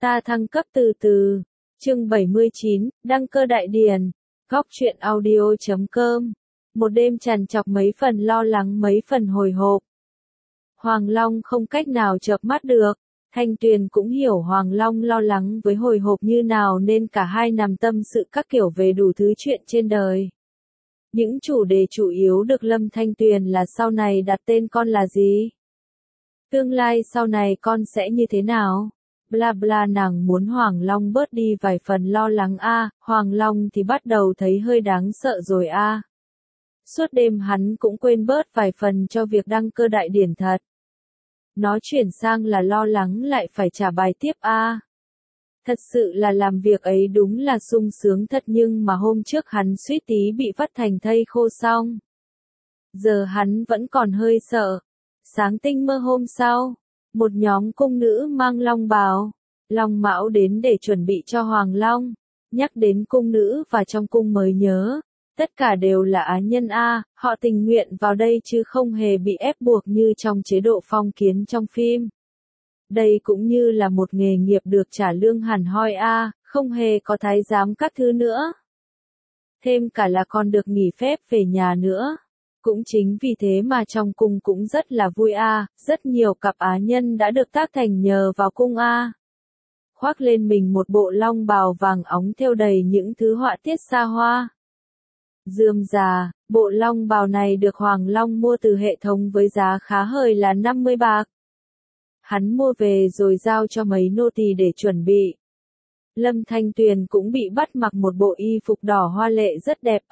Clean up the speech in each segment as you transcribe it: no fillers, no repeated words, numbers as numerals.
Ta thăng cấp từ từ. Chương 79, đăng cơ đại điển. Góc truyện audio.com. Một đêm trằn trọc mấy phần lo lắng mấy phần hồi hộp. Hoàng Long không cách nào chợp mắt được. Thanh Tuyền cũng hiểu Hoàng Long lo lắng với hồi hộp như nào nên cả hai nằm tâm sự các kiểu về đủ thứ chuyện trên đời. Những chủ đề chủ yếu được Lâm Thanh Tuyền là sau này đặt tên con là gì? Tương lai sau này con sẽ như thế nào? Bla bla, nàng muốn Hoàng Long bớt đi vài phần lo lắng Hoàng Long thì bắt đầu thấy hơi đáng sợ rồi Suốt đêm hắn cũng quên bớt vài phần cho việc đăng cơ đại điển thật. Nó chuyển sang là lo lắng lại phải trả bài tiếp Thật sự là làm việc ấy đúng là sung sướng thật, nhưng mà hôm trước hắn suýt tí bị vắt thành thây khô xong. Giờ hắn vẫn còn hơi sợ. Sáng tinh mơ hôm sau, một nhóm cung nữ mang long bào, long mão đến để chuẩn bị cho Hoàng Long. Nhắc đến cung nữ và trong cung mới nhớ, tất cả đều là á nhân họ tình nguyện vào đây chứ không hề bị ép buộc như trong chế độ phong kiến trong phim. Đây cũng như là một nghề nghiệp được trả lương hẳn hoi không hề có thái giám các thứ nữa. Thêm cả là còn được nghỉ phép về nhà nữa. Cũng chính vì thế mà trong cung cũng rất là vui rất nhiều cặp á nhân đã được tác thành nhờ vào cung Khoác lên mình một bộ long bào vàng óng thêu đầy những thứ họa tiết xa hoa. Rườm rà, bộ long bào này được Hoàng Long mua từ hệ thống với giá khá hời là 50 bạc. Hắn mua về rồi giao cho mấy nô tỳ để chuẩn bị. Lâm Thanh Tuyền cũng bị bắt mặc một bộ y phục đỏ hoa lệ rất đẹp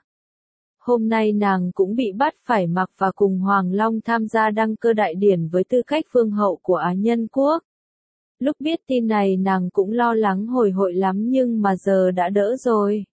Hôm nay nàng cũng bị bắt phải mặc và cùng Hoàng Long tham gia đăng cơ đại điển với tư cách vương hậu của Á Nhân Quốc. Lúc biết tin này nàng cũng lo lắng hồi hộp lắm, nhưng mà giờ đã đỡ rồi.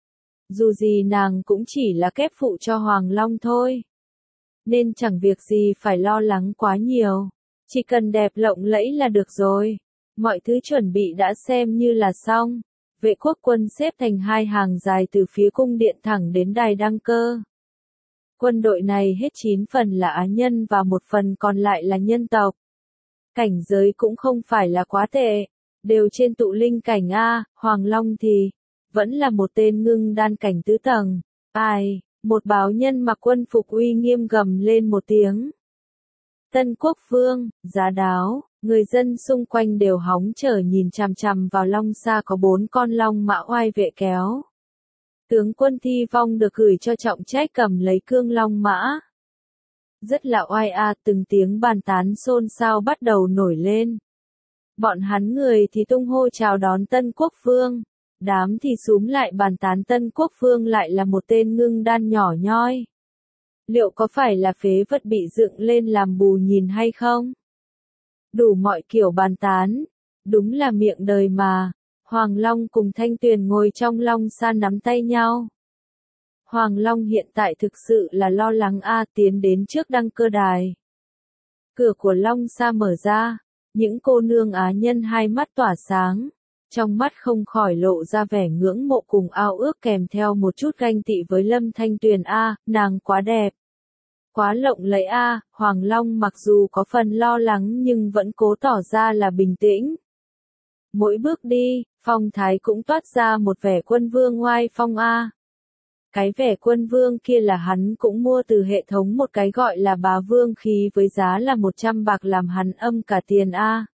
Dù gì nàng cũng chỉ là kép phụ cho Hoàng Long thôi. Nên chẳng việc gì phải lo lắng quá nhiều. Chỉ cần đẹp lộng lẫy là được rồi. Mọi thứ chuẩn bị đã xem như là xong. Vệ quốc quân xếp thành hai hàng dài từ phía cung điện thẳng đến đài đăng cơ. Quân đội này hết 9 phần là á nhân và một phần còn lại là nhân tộc. Cảnh giới cũng không phải là quá tệ, đều trên tụ linh cảnh Hoàng Long thì vẫn là một tên ngưng đan cảnh tứ tầng. Một báo nhân mặc quân phục uy nghiêm gầm lên một tiếng. Tân Quốc Vương, Giá Đáo. Người dân xung quanh đều hóng chờ nhìn chằm chằm vào long xa có 4 con long mã oai vệ kéo. Tướng quân Thi Vong được gửi cho trọng trách cầm lấy cương long mã. Rất là oai từng tiếng bàn tán xôn xao bắt đầu nổi lên. Bọn hắn người thì tung hô chào đón Tân Quốc Vương. Đám thì xúm lại bàn tán Tân Quốc Vương lại là một tên ngưng đan nhỏ nhoi. Liệu có phải là phế vật bị dựng lên làm bù nhìn hay không? Đủ mọi kiểu bàn tán. Đúng là miệng đời mà. Hoàng Long cùng Thanh Tuyền ngồi trong long sa nắm tay nhau. Hoàng Long hiện tại thực sự là lo lắng tiến đến trước đăng cơ đài. Cửa của long sa mở ra. Những cô nương á nhân hai mắt tỏa sáng. Trong mắt không khỏi lộ ra vẻ ngưỡng mộ cùng ao ước kèm theo một chút ganh tị với Lâm Thanh Tuyền nàng quá đẹp. Quá lộng lẫy Hoàng Long mặc dù có phần lo lắng nhưng vẫn cố tỏ ra là bình tĩnh. Mỗi bước đi, phong thái cũng toát ra một vẻ quân vương oai phong Cái vẻ quân vương kia là hắn cũng mua từ hệ thống một cái gọi là bá vương khí với giá là 100 bạc làm hắn âm cả tiền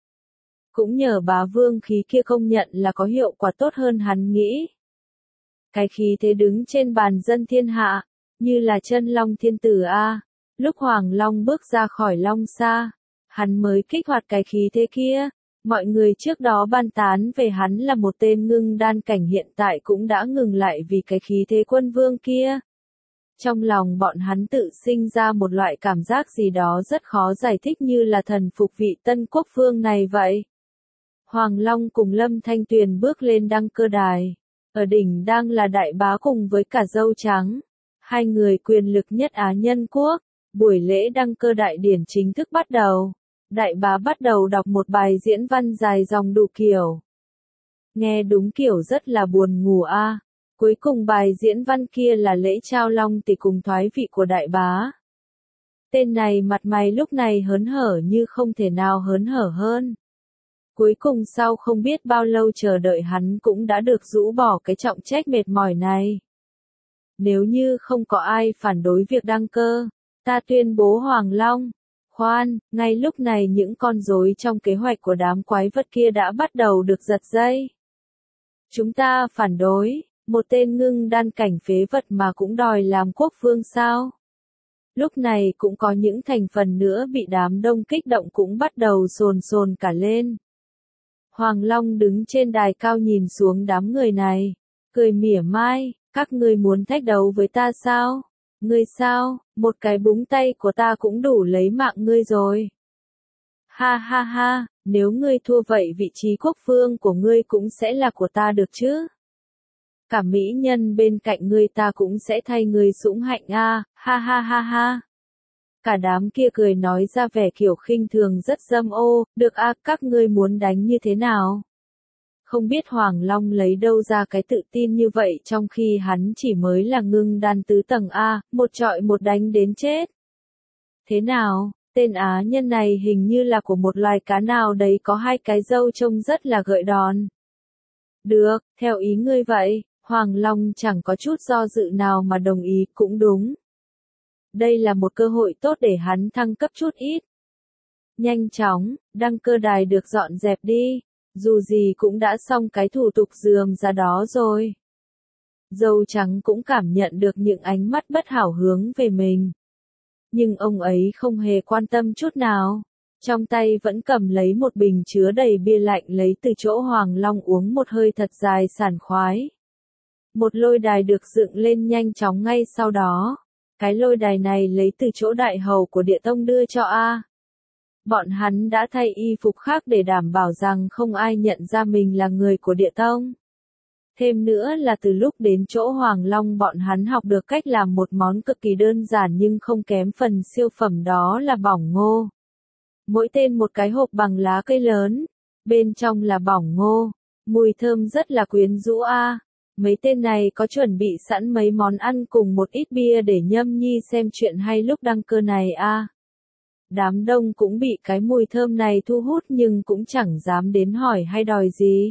Cũng nhờ bá vương khí kia công nhận là có hiệu quả tốt hơn hắn nghĩ. Cái khí thế đứng trên bàn dân thiên hạ, như là chân long thiên tử Lúc Hoàng Long bước ra khỏi long sa, hắn mới kích hoạt cái khí thế kia. Mọi người trước đó bàn tán về hắn là một tên ngưng đan cảnh hiện tại cũng đã ngừng lại vì cái khí thế quân vương kia. Trong lòng bọn hắn tự sinh ra một loại cảm giác gì đó rất khó giải thích, như là thần phục vị Tân Quốc Vương này vậy. Hoàng Long cùng Lâm Thanh Tuyền bước lên đăng cơ đài. Ở đỉnh đang là đại bá cùng với cả dâu trắng. Hai người quyền lực nhất Á Nhân Quốc. Buổi lễ đăng cơ đại điển chính thức bắt đầu. Đại bá bắt đầu đọc một bài diễn văn dài dòng đủ kiểu. Nghe đúng kiểu rất là buồn ngủ Cuối cùng bài diễn văn kia là lễ trao long tỷ cùng thoái vị của đại bá. Tên này mặt mày lúc này hớn hở như không thể nào hớn hở hơn. Cuối cùng sau không biết bao lâu chờ đợi hắn cũng đã được rũ bỏ cái trọng trách mệt mỏi này. Nếu như không có ai phản đối việc đăng cơ, ta tuyên bố Hoàng Long. Khoan, ngay lúc này những con rối trong kế hoạch của đám quái vật kia đã bắt đầu được giật dây. Chúng ta phản đối, một tên ngưng đan cảnh phế vật mà cũng đòi làm quốc vương sao? Lúc này cũng có những thành phần nữa bị đám đông kích động cũng bắt đầu sồn sồn cả lên. Hoàng Long đứng trên đài cao nhìn xuống đám người này, cười mỉa mai, các ngươi muốn thách đấu với ta sao? Ngươi sao, một cái búng tay của ta cũng đủ lấy mạng ngươi rồi. Ha ha ha, nếu ngươi thua vậy vị trí quốc vương của ngươi cũng sẽ là của ta được chứ? Cả mỹ nhân bên cạnh ngươi ta cũng sẽ thay ngươi sủng hạnh a, ha ha ha ha. Cả đám kia cười nói ra vẻ kiểu khinh thường rất dâm ô, được a, các ngươi muốn đánh như thế nào? Không biết Hoàng Long lấy đâu ra cái tự tin như vậy trong khi hắn chỉ mới là ngưng đan tứ tầng A, một trọi một đánh đến chết. Thế nào, tên á nhân này hình như là của một loài cá nào đấy có hai cái râu trông rất là gợi đòn. Được, theo ý ngươi vậy, Hoàng Long chẳng có chút do dự nào mà đồng ý cũng đúng. Đây là một cơ hội tốt để hắn thăng cấp chút ít. Nhanh chóng, đăng cơ đài được dọn dẹp đi. Dù gì cũng đã xong cái thủ tục rườm ra đó rồi. Dâu trắng cũng cảm nhận được những ánh mắt bất hảo hướng về mình. Nhưng ông ấy không hề quan tâm chút nào. Trong tay vẫn cầm lấy một bình chứa đầy bia lạnh lấy từ chỗ Hoàng Long uống một hơi thật dài sảng khoái. Một lôi đài được dựng lên nhanh chóng ngay sau đó. Cái lôi đài này lấy từ chỗ đại hầu của địa tông đưa cho A. Bọn hắn đã thay y phục khác để đảm bảo rằng không ai nhận ra mình là người của địa tông. Thêm nữa là từ lúc đến chỗ Hoàng Long bọn hắn học được cách làm một món cực kỳ đơn giản nhưng không kém phần siêu phẩm đó là bỏng ngô. Mỗi tên một cái hộp bằng lá cây lớn, bên trong là bỏng ngô, mùi thơm rất là quyến rũ a. Mấy tên này có chuẩn bị sẵn mấy món ăn cùng một ít bia để nhâm nhi xem chuyện hay lúc đăng cơ này a. Đám đông cũng bị cái mùi thơm này thu hút nhưng cũng chẳng dám đến hỏi hay đòi gì.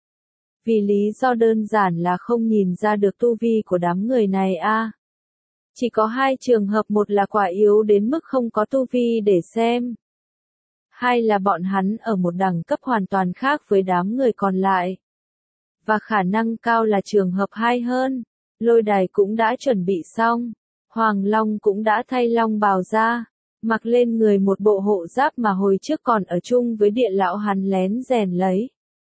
Vì lý do đơn giản là không nhìn ra được tu vi của đám người này a. Chỉ có hai trường hợp, một là quả yếu đến mức không có tu vi để xem. Hai là bọn hắn ở một đẳng cấp hoàn toàn khác với đám người còn lại. Và khả năng cao là trường hợp hai hơn. Lôi đài cũng đã chuẩn bị xong. Hoàng Long cũng đã thay long bào ra. Mặc lên người một bộ hộ giáp mà hồi trước còn ở chung với địa lão hắn lén rèn lấy.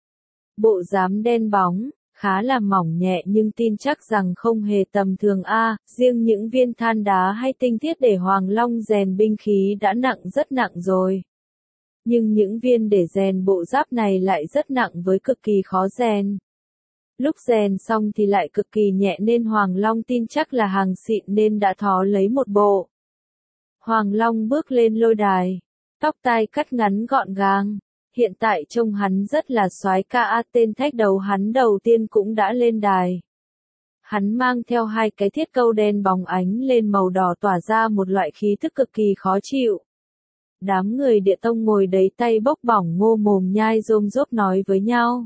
Bộ giáp đen bóng, khá là mỏng nhẹ nhưng tin chắc rằng không hề tầm thường a. Riêng những viên than đá hay tinh thiết để Hoàng Long rèn binh khí đã nặng rất nặng rồi. Nhưng những viên để rèn bộ giáp này lại rất nặng với cực kỳ khó rèn. Lúc rèn xong thì lại cực kỳ nhẹ nên Hoàng Long tin chắc là hàng xịn nên đã thó lấy một bộ. Hoàng Long bước lên lôi đài, tóc tai cắt ngắn gọn gàng, hiện tại trông hắn rất là soái ca. Tên thách đầu hắn đầu tiên cũng đã lên đài. Hắn mang theo hai cái thiết câu đen bóng ánh lên màu đỏ tỏa ra một loại khí thức cực kỳ khó chịu. Đám người địa tông ngồi đấy tay bốc bỏng ngô mồm nhai rôm rốp nói với nhau.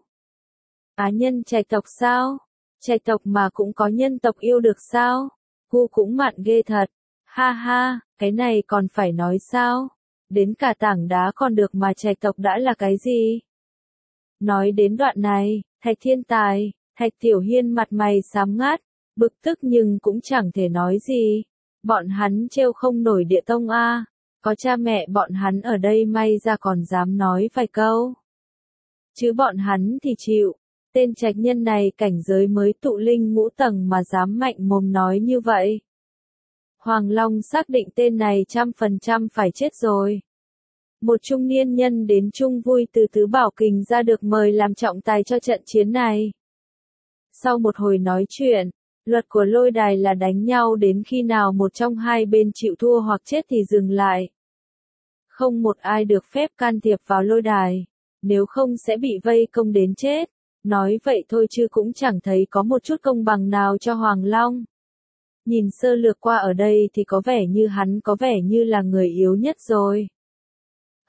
Á nhân trạch tộc sao? Trạch tộc mà cũng có nhân tộc yêu được sao? Gu cũng mặn ghê thật. Ha ha, cái này còn phải nói sao? Đến cả tảng đá còn được mà trạch tộc đã là cái gì? Nói đến đoạn này, Thạch Thiên Tài, Thạch Tiểu Hiên mặt mày xám ngát, bực tức nhưng cũng chẳng thể nói gì. Bọn hắn trêu không nổi địa tông a. Có cha mẹ bọn hắn ở đây may ra còn dám nói vài câu. Chứ bọn hắn thì chịu. Tên trạch nhân này cảnh giới mới tụ linh ngũ tầng mà dám mạnh mồm nói như vậy. Hoàng Long xác định tên này 100% phải chết rồi. Một trung niên nhân đến chung vui từ Tứ Bảo Kình ra được mời làm trọng tài cho trận chiến này. Sau một hồi nói chuyện, luật của lôi đài là đánh nhau đến khi nào một trong hai bên chịu thua hoặc chết thì dừng lại. Không một ai được phép can thiệp vào lôi đài, nếu không sẽ bị vây công đến chết. Nói vậy thôi chứ cũng chẳng thấy có một chút công bằng nào cho Hoàng Long. Nhìn sơ lược qua ở đây thì có vẻ như hắn có vẻ như là người yếu nhất rồi.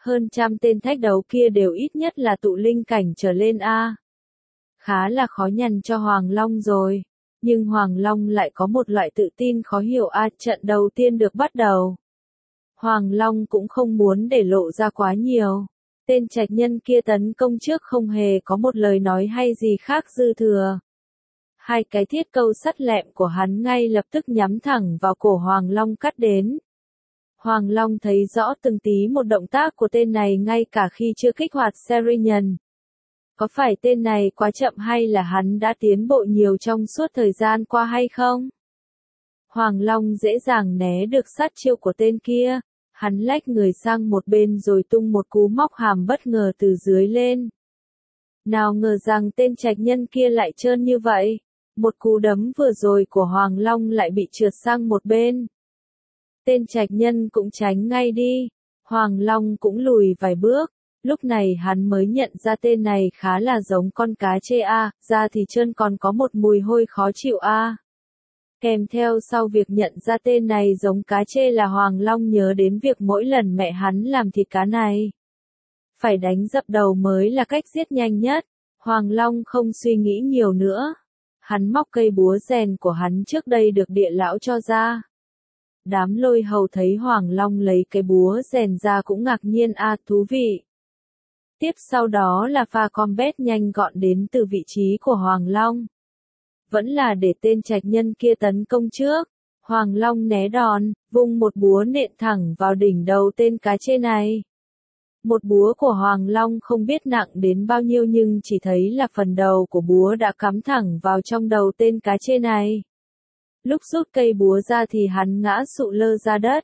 hơn trăm tên thách đấu kia đều ít nhất là tụ linh cảnh trở lên a. Khá là khó nhằn cho Hoàng Long rồi. Nhưng Hoàng Long lại có một loại tự tin khó hiểu a. Trận đầu tiên được bắt đầu. Hoàng Long cũng không muốn để lộ ra quá nhiều. Tên trạch nhân kia tấn công trước không hề có một lời nói hay gì khác dư thừa. Hai cái thiết câu sắt lẹm của hắn ngay lập tức nhắm thẳng vào cổ Hoàng Long cắt đến. Hoàng Long thấy rõ từng tí một động tác của tên này ngay cả khi chưa kích hoạt Serian. Có phải tên này quá chậm hay là hắn đã tiến bộ nhiều trong suốt thời gian qua hay không? Hoàng Long dễ dàng né được sát chiêu của tên kia. Hắn lách người sang một bên rồi tung một cú móc hàm bất ngờ từ dưới lên. Nào ngờ rằng tên trạch nhân kia lại trơn như vậy. Một cú đấm vừa rồi của Hoàng Long lại bị trượt sang một bên. Tên trạch nhân cũng tránh ngay đi. Hoàng Long cũng lùi vài bước. Lúc này hắn mới nhận ra tên này khá là giống con cá chê a, da thì trơn còn có một mùi hôi khó chịu a. Kèm theo sau việc nhận ra tên này giống cá chê là Hoàng Long nhớ đến việc mỗi lần mẹ hắn làm thịt cá này. Phải đánh dập đầu mới là cách giết nhanh nhất. Hoàng Long không suy nghĩ nhiều nữa. Hắn móc cây búa rèn của hắn trước đây được địa lão cho ra. Đám lôi hầu thấy Hoàng Long lấy cái búa rèn ra cũng ngạc nhiên a, thú vị. Tiếp sau đó là pha combat nhanh gọn đến từ vị trí của Hoàng Long. Vẫn là để tên trạch nhân kia tấn công trước. Hoàng Long né đòn, vung một búa nện thẳng vào đỉnh đầu tên cá chê này. Một búa của Hoàng Long không biết nặng đến bao nhiêu nhưng chỉ thấy là phần đầu của búa đã cắm thẳng vào trong đầu tên cá chê này. Lúc rút cây búa ra thì hắn ngã sụ lơ ra đất.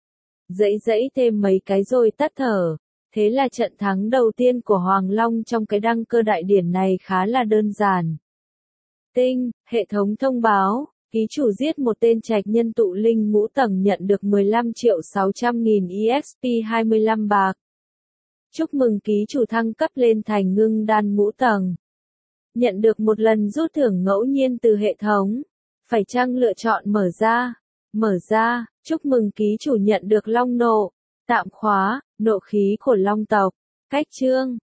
Dẫy thêm mấy cái rồi tắt thở. Thế là trận thắng đầu tiên của Hoàng Long trong cái đăng cơ đại điển này khá là đơn giản. Tinh, hệ thống thông báo, ký chủ giết một tên trạch nhân tụ linh ngũ tầng nhận được 15.600.000 EXP 25 bạc. Chúc mừng ký chủ thăng cấp lên thành ngưng đan ngũ tầng. Nhận được một lần rút thưởng ngẫu nhiên từ hệ thống. Phải chăng lựa chọn mở ra? Mở ra, chúc mừng ký chủ nhận được long nộ. Tạm khóa, nộ khí của long tộc. Cách chương.